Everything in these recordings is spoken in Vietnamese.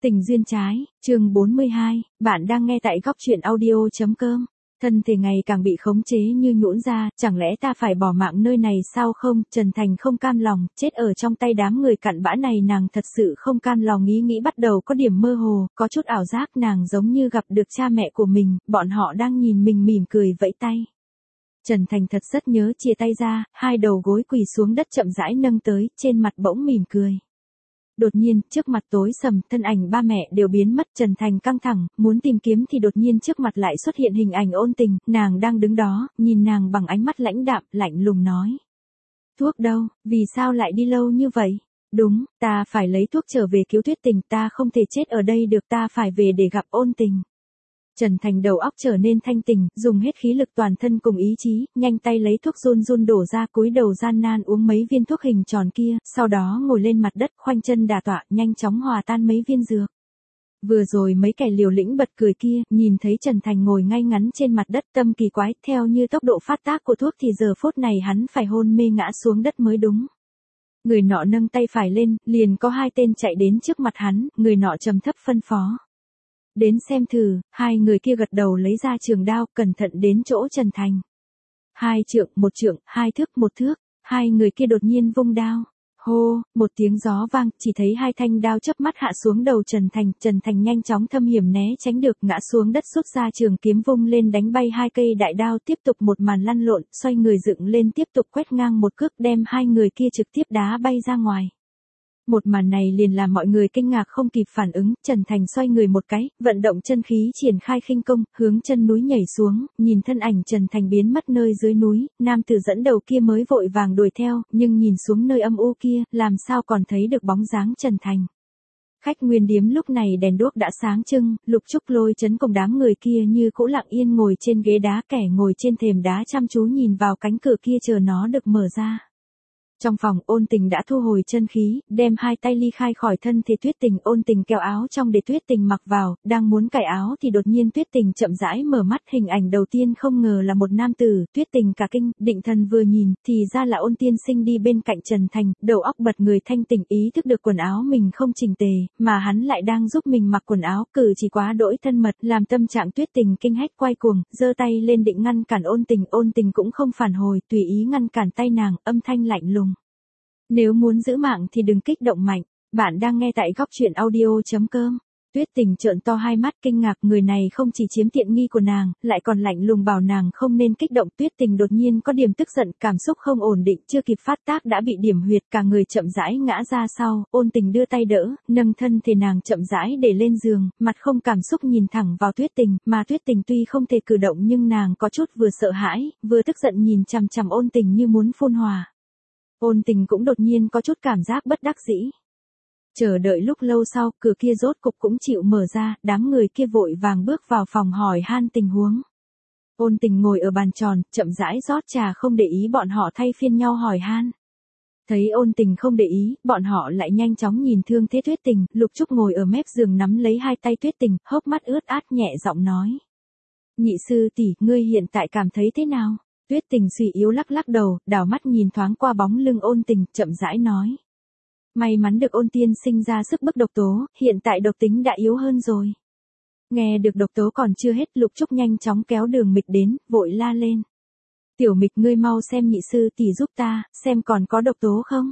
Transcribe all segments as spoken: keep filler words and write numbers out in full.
Tình duyên trái, chương bốn mươi hai, bạn đang nghe tại góc truyện audio.com. Thân thể ngày càng bị khống chế như nhũn ra, chẳng lẽ ta phải bỏ mạng nơi này sao không? Trần Thành không cam lòng, chết ở trong tay đám người cặn bã này nàng thật sự không cam lòng, nghĩ nghĩ bắt đầu có điểm mơ hồ, có chút ảo giác, nàng giống như gặp được cha mẹ của mình, bọn họ đang nhìn mình mỉm cười vẫy tay. Trần Thành thật rất nhớ, chia tay ra, hai đầu gối quỳ xuống đất chậm rãi nâng tới, trên mặt bỗng mỉm cười. Đột nhiên, trước mặt tối sầm, thân ảnh ba mẹ đều biến mất, Trần Thành căng thẳng, muốn tìm kiếm thì đột nhiên trước mặt lại xuất hiện hình ảnh Ôn Tình, nàng đang đứng đó, nhìn nàng bằng ánh mắt lãnh đạm, lạnh lùng nói. Thuốc đâu, vì sao lại đi lâu như vậy? Đúng, ta phải lấy thuốc trở về cứu Tuyết Tình, ta không thể chết ở đây được, ta phải về để gặp Ôn Tình. Trần Thành đầu óc trở nên thanh tỉnh, dùng hết khí lực toàn thân cùng ý chí, nhanh tay lấy thuốc run run đổ ra, cúi đầu gian nan uống mấy viên thuốc hình tròn kia, sau đó ngồi lên mặt đất, khoanh chân đả tọa, nhanh chóng hòa tan mấy viên dược. Vừa rồi mấy kẻ liều lĩnh bật cười kia, nhìn thấy Trần Thành ngồi ngay ngắn trên mặt đất, tâm kỳ quái, theo như tốc độ phát tác của thuốc thì giờ phút này hắn phải hôn mê ngã xuống đất mới đúng. Người nọ nâng tay phải lên, liền có hai tên chạy đến trước mặt hắn, người nọ trầm thấp phân phó. Đến xem thử, hai người kia gật đầu lấy ra trường đao, cẩn thận đến chỗ Trần Thành. Hai trượng, một trượng, hai thước, một thước, hai người kia đột nhiên vung đao. Hô, một tiếng gió vang, chỉ thấy hai thanh đao chớp mắt hạ xuống đầu Trần Thành, Trần Thành nhanh chóng thâm hiểm né tránh được, ngã xuống đất, rút ra trường kiếm vung lên đánh bay hai cây đại đao, tiếp tục một màn lăn lộn, xoay người dựng lên tiếp tục quét ngang một cước, đem hai người kia trực tiếp đá bay ra ngoài. Một màn này liền làm mọi người kinh ngạc không kịp phản ứng, Trần Thành xoay người một cái, vận động chân khí triển khai khinh công, hướng chân núi nhảy xuống, nhìn thân ảnh Trần Thành biến mất nơi dưới núi, nam tử dẫn đầu kia mới vội vàng đuổi theo, nhưng nhìn xuống nơi âm u kia, làm sao còn thấy được bóng dáng Trần Thành. Khách nguyên điếm lúc này đèn đuốc đã sáng trưng, Lục Trúc Lôi chấn cùng đám người kia như cũ lặng yên ngồi trên ghế đá, kẻ ngồi trên thềm đá chăm chú nhìn vào cánh cửa kia chờ nó được mở ra. Trong phòng, Ôn Tình đã thu hồi chân khí, đem hai tay ly khai khỏi thân thể Tuyết Tình, Ôn Tình kéo áo trong để Tuyết Tình mặc vào, đang muốn cởi áo thì đột nhiên Tuyết Tình chậm rãi mở mắt, hình ảnh đầu tiên không ngờ là một nam tử, Tuyết Tình cả kinh, định thần vừa nhìn, thì ra là Ôn tiên sinh đi bên cạnh Trần Thành, đầu óc bật người thanh tỉnh, ý thức được quần áo mình không chỉnh tề, mà hắn lại đang giúp mình mặc quần áo, cử chỉ quá đỗi thân mật, làm tâm trạng Tuyết Tình kinh hách quay cuồng, giơ tay lên định ngăn cản Ôn Tình, Ôn Tình cũng không phản hồi, tùy ý ngăn cản tay nàng, âm thanh lạnh lùng. Nếu muốn giữ mạng thì đừng kích động mạnh, bạn đang nghe tại góc truyện audio.com. Tuyết Tình trợn to hai mắt kinh ngạc, người này không chỉ chiếm tiện nghi của nàng, lại còn lạnh lùng bảo nàng không nên kích động. Tuyết Tình đột nhiên có điểm tức giận, cảm xúc không ổn định, chưa kịp phát tác đã bị điểm huyệt, cả người chậm rãi ngã ra sau, Ôn Tình đưa tay đỡ, nâng thân thể nàng chậm rãi để lên giường, mặt không cảm xúc nhìn thẳng vào Tuyết Tình, mà Tuyết Tình tuy không thể cử động nhưng nàng có chút vừa sợ hãi, vừa tức giận nhìn chằm chằm Ôn Tình như muốn phun hỏa. Ôn Tình cũng đột nhiên có chút cảm giác bất đắc dĩ. Chờ đợi lúc lâu sau, cửa kia rốt cục cũng chịu mở ra, đám người kia vội vàng bước vào phòng hỏi han tình huống. Ôn Tình ngồi ở bàn tròn, chậm rãi rót trà không để ý bọn họ thay phiên nhau hỏi han. Thấy Ôn Tình không để ý, bọn họ lại nhanh chóng nhìn thương thế Tuyết Tình, Lục Trúc ngồi ở mép giường nắm lấy hai tay Tuyết Tình, hốc mắt ướt át nhẹ giọng nói. Nhị sư tỷ, ngươi hiện tại cảm thấy thế nào? Tuyết Tình suy yếu lắc lắc đầu, đảo mắt nhìn thoáng qua bóng lưng Ôn Tình, chậm rãi nói. May mắn được Ôn tiên sinh ra sức bức độc tố, hiện tại độc tính đã yếu hơn rồi. Nghe được độc tố còn chưa hết, Lục Trúc nhanh chóng kéo Đường Mịch đến, vội la lên. Tiểu Mịch, ngươi mau xem nhị sư tỷ giúp ta, xem còn có độc tố không?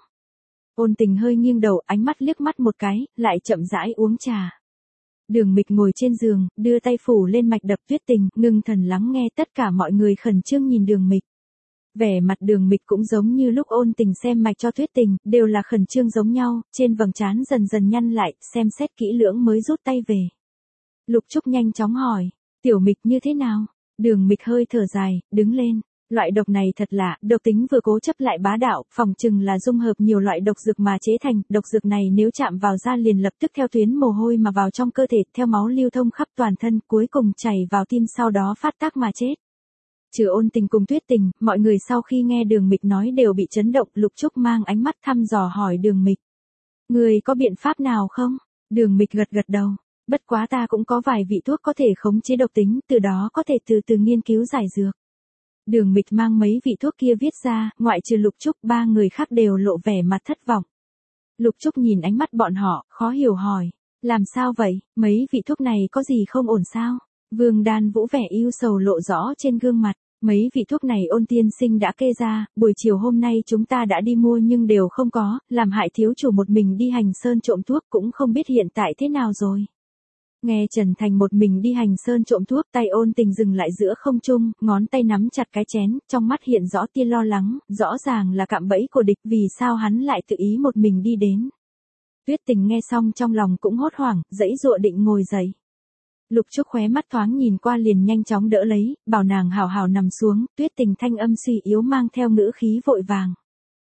Ôn Tình hơi nghiêng đầu, ánh mắt liếc mắt một cái, lại chậm rãi uống trà. Đường Mịch ngồi trên giường, đưa tay phủ lên mạch đập Tuyết Tình, ngưng thần lắng nghe, tất cả mọi người khẩn trương nhìn Đường Mịch. Vẻ mặt Đường Mịch cũng giống như lúc Ôn Tình xem mạch cho Tuyết Tình, đều là khẩn trương giống nhau, trên vầng trán dần dần nhăn lại, xem xét kỹ lưỡng mới rút tay về. Lục Trúc nhanh chóng hỏi, Tiểu Mịch như thế nào? Đường Mịch hơi thở dài, đứng lên. Loại độc này thật lạ, độc tính vừa cố chấp lại bá đạo, phòng chừng là dung hợp nhiều loại độc dược mà chế thành, độc dược này nếu chạm vào da liền lập tức theo tuyến mồ hôi mà vào trong cơ thể, theo máu lưu thông khắp toàn thân, cuối cùng chảy vào tim sau đó phát tác mà chết. Trừ Ôn Tình cùng Tuyết Tình, mọi người sau khi nghe Đường Mịch nói đều bị chấn động, Lục Trúc mang ánh mắt thăm dò hỏi Đường Mịch. Người có biện pháp nào không? Đường Mịch gật gật đầu, bất quá ta cũng có vài vị thuốc có thể khống chế độc tính, từ đó có thể từ từ nghiên cứu giải dược. Đường Mịch mang mấy vị thuốc kia viết ra, ngoại trừ Lục Trúc, ba người khác đều lộ vẻ mặt thất vọng. Lục Trúc nhìn ánh mắt bọn họ, khó hiểu hỏi, Làm sao vậy, mấy vị thuốc này có gì không ổn sao? Vương Đan Vũ vẻ ưu sầu lộ rõ trên gương mặt. Mấy vị thuốc này Ôn tiên sinh đã kê ra, buổi chiều hôm nay chúng ta đã đi mua nhưng đều không có, làm hại thiếu chủ một mình đi hành sơn trộm thuốc cũng không biết hiện tại thế nào rồi. Nghe Trần Thành một mình đi hành sơn trộm thuốc, tay Ôn Tình dừng lại giữa không trung, ngón tay nắm chặt cái chén, trong mắt hiện rõ tia lo lắng, rõ ràng là cạm bẫy của địch, vì sao hắn lại tự ý một mình đi đến. Tuyết Tình nghe xong trong lòng cũng hốt hoảng, giãy giụa định ngồi dậy. Lục Trúc khóe mắt thoáng nhìn qua liền nhanh chóng đỡ lấy, bảo nàng hào hào nằm xuống, Tuyết Tình thanh âm suy yếu mang theo ngữ khí vội vàng.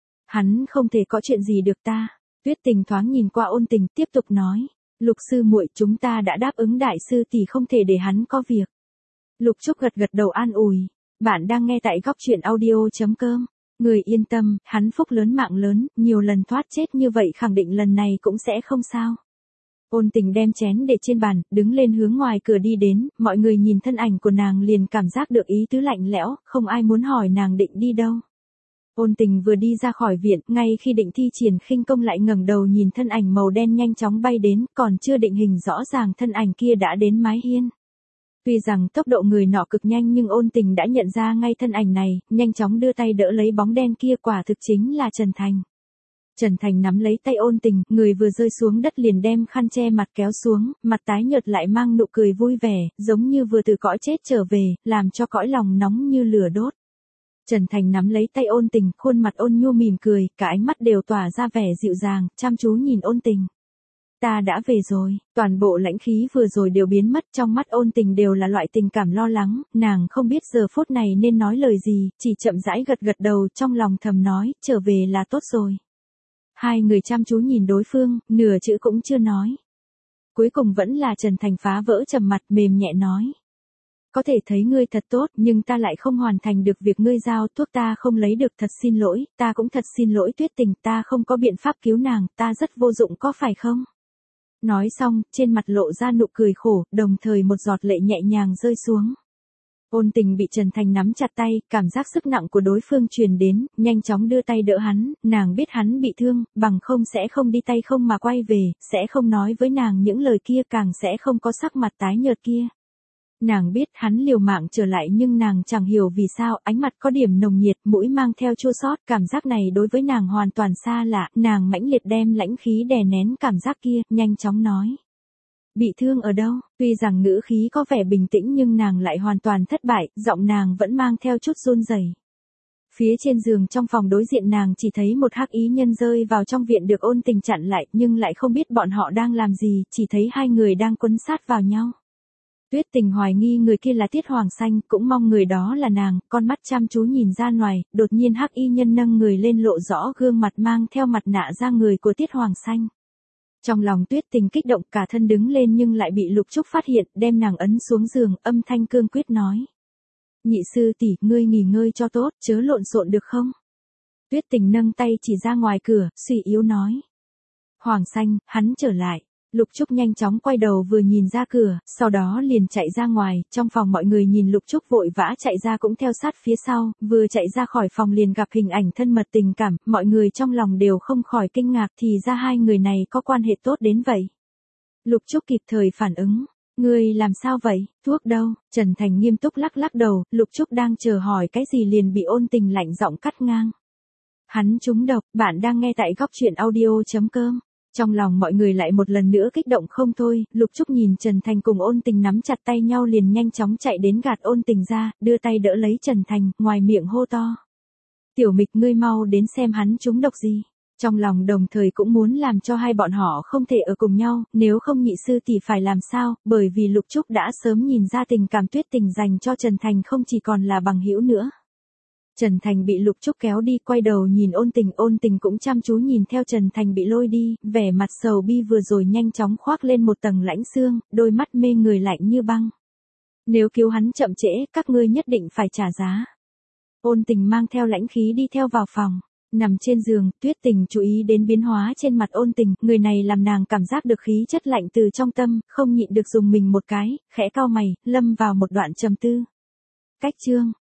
Hắn không thể có chuyện gì được ta. Tuyết Tình thoáng nhìn qua Ôn Tình tiếp tục nói. Lục sư muội, chúng ta đã đáp ứng đại sư tỷ không thể để hắn có việc. Lục Trúc gật gật đầu an ủi. Bạn đang nghe tại góc truyện audio chấm com. Người yên tâm, hắn phúc lớn mạng lớn, nhiều lần thoát chết như vậy khẳng định lần này cũng sẽ không sao. Ôn Tình đem chén để trên bàn, đứng lên hướng ngoài cửa đi đến, mọi người nhìn thân ảnh của nàng liền cảm giác được ý tứ lạnh lẽo, không ai muốn hỏi nàng định đi đâu. Ôn Tình vừa đi ra khỏi viện, ngay khi định thi triển khinh công lại ngẩng đầu nhìn thân ảnh màu đen nhanh chóng bay đến, còn chưa định hình rõ ràng thân ảnh kia đã đến mái hiên. Tuy rằng tốc độ người nọ cực nhanh nhưng Ôn Tình đã nhận ra ngay thân ảnh này, nhanh chóng đưa tay đỡ lấy bóng đen kia, quả thực chính là Trần Thành. Trần Thành nắm lấy tay Ôn Tình, người vừa rơi xuống đất liền đem khăn che mặt kéo xuống, mặt tái nhợt lại mang nụ cười vui vẻ, giống như vừa từ cõi chết trở về, làm cho cõi lòng nóng như lửa đốt. Trần Thành nắm lấy tay Ôn Tình, khuôn mặt ôn nhu mỉm cười, cả ánh mắt đều tỏa ra vẻ dịu dàng, chăm chú nhìn Ôn Tình. Ta đã về rồi, toàn bộ lãnh khí vừa rồi đều biến mất, trong mắt Ôn Tình đều là loại tình cảm lo lắng, nàng không biết giờ phút này nên nói lời gì, chỉ chậm rãi gật gật đầu, trong lòng thầm nói, trở về là tốt rồi. Hai người chăm chú nhìn đối phương, nửa chữ cũng chưa nói. Cuối cùng vẫn là Trần Thành phá vỡ trầm mặt, mềm nhẹ nói. Có thể thấy ngươi thật tốt, nhưng ta lại không hoàn thành được việc ngươi giao, thuốc ta không lấy được, thật xin lỗi, ta cũng thật xin lỗi Tuyết Tình, ta không có biện pháp cứu nàng, ta rất vô dụng có phải không? Nói xong, trên mặt lộ ra nụ cười khổ, đồng thời một giọt lệ nhẹ nhàng rơi xuống. Ôn Tình bị Trần Thành nắm chặt tay, cảm giác sức nặng của đối phương truyền đến, nhanh chóng đưa tay đỡ hắn, nàng biết hắn bị thương, bằng không sẽ không đi tay không mà quay về, sẽ không nói với nàng những lời kia, càng sẽ không có sắc mặt tái nhợt kia. Nàng biết hắn liều mạng trở lại nhưng nàng chẳng hiểu vì sao, ánh mặt có điểm nồng nhiệt, mũi mang theo chua xót, cảm giác này đối với nàng hoàn toàn xa lạ, nàng mãnh liệt đem lãnh khí đè nén cảm giác kia, nhanh chóng nói. Bị thương ở đâu? Tuy rằng ngữ khí có vẻ bình tĩnh nhưng nàng lại hoàn toàn thất bại, giọng nàng vẫn mang theo chút run rẩy. Phía trên giường trong phòng đối diện nàng chỉ thấy một hắc ý nhân rơi vào trong viện được Ôn Tình chặn lại, nhưng lại không biết bọn họ đang làm gì, chỉ thấy hai người đang quấn sát vào nhau. Tuyết Tình hoài nghi người kia là Tiết Hoàng Xanh, cũng mong người đó là nàng, con mắt chăm chú nhìn ra ngoài, đột nhiên hắc y nhân nâng người lên lộ rõ gương mặt mang theo mặt nạ ra người của Tiết Hoàng Xanh. Trong lòng Tuyết Tình kích động, cả thân đứng lên nhưng lại bị Lục Trúc phát hiện, đem nàng ấn xuống giường, âm thanh cương quyết nói. Nhị sư tỷ, ngươi nghỉ ngơi cho tốt, chớ lộn xộn được không? Tuyết Tình nâng tay chỉ ra ngoài cửa, suy yếu nói. Hoàng Xanh, hắn trở lại. Lục Trúc nhanh chóng quay đầu vừa nhìn ra cửa, sau đó liền chạy ra ngoài, trong phòng mọi người nhìn Lục Trúc vội vã chạy ra cũng theo sát phía sau, vừa chạy ra khỏi phòng liền gặp hình ảnh thân mật tình cảm, mọi người trong lòng đều không khỏi kinh ngạc thì ra hai người này có quan hệ tốt đến vậy. Lục Trúc kịp thời phản ứng, ngươi làm sao vậy, thuốc đâu? Trần Thành nghiêm túc lắc lắc đầu, Lục Trúc đang chờ hỏi cái gì liền bị Ôn Tình lạnh giọng cắt ngang. Hắn trúng độc, bạn đang nghe tại góc truyện audio chấm com. Trong lòng mọi người lại một lần nữa kích động không thôi, Lục Trúc nhìn Trần Thành cùng Ôn Tình nắm chặt tay nhau liền nhanh chóng chạy đến gạt Ôn Tình ra, đưa tay đỡ lấy Trần Thành, ngoài miệng hô to. Tiểu Mịch, ngươi mau đến xem hắn trúng độc gì. Trong lòng đồng thời cũng muốn làm cho hai bọn họ không thể ở cùng nhau, nếu không nhị sư thì phải làm sao, bởi vì Lục Trúc đã sớm nhìn ra tình cảm Tuyết Tình dành cho Trần Thành không chỉ còn là bằng hữu nữa. Trần Thành bị Lục Trúc kéo đi, quay đầu nhìn Ôn Tình, Ôn Tình cũng chăm chú nhìn theo Trần Thành bị lôi đi, vẻ mặt sầu bi vừa rồi nhanh chóng khoác lên một tầng lãnh xương, đôi mắt mê người lạnh như băng. Nếu cứu hắn chậm trễ, các ngươi nhất định phải trả giá. Ôn Tình mang theo lãnh khí đi theo vào phòng, nằm trên giường, Tuyết Tình chú ý đến biến hóa trên mặt Ôn Tình, người này làm nàng cảm giác được khí chất lạnh từ trong tâm, không nhịn được dùng mình một cái, khẽ cau mày, lâm vào một đoạn trầm tư. Cách chương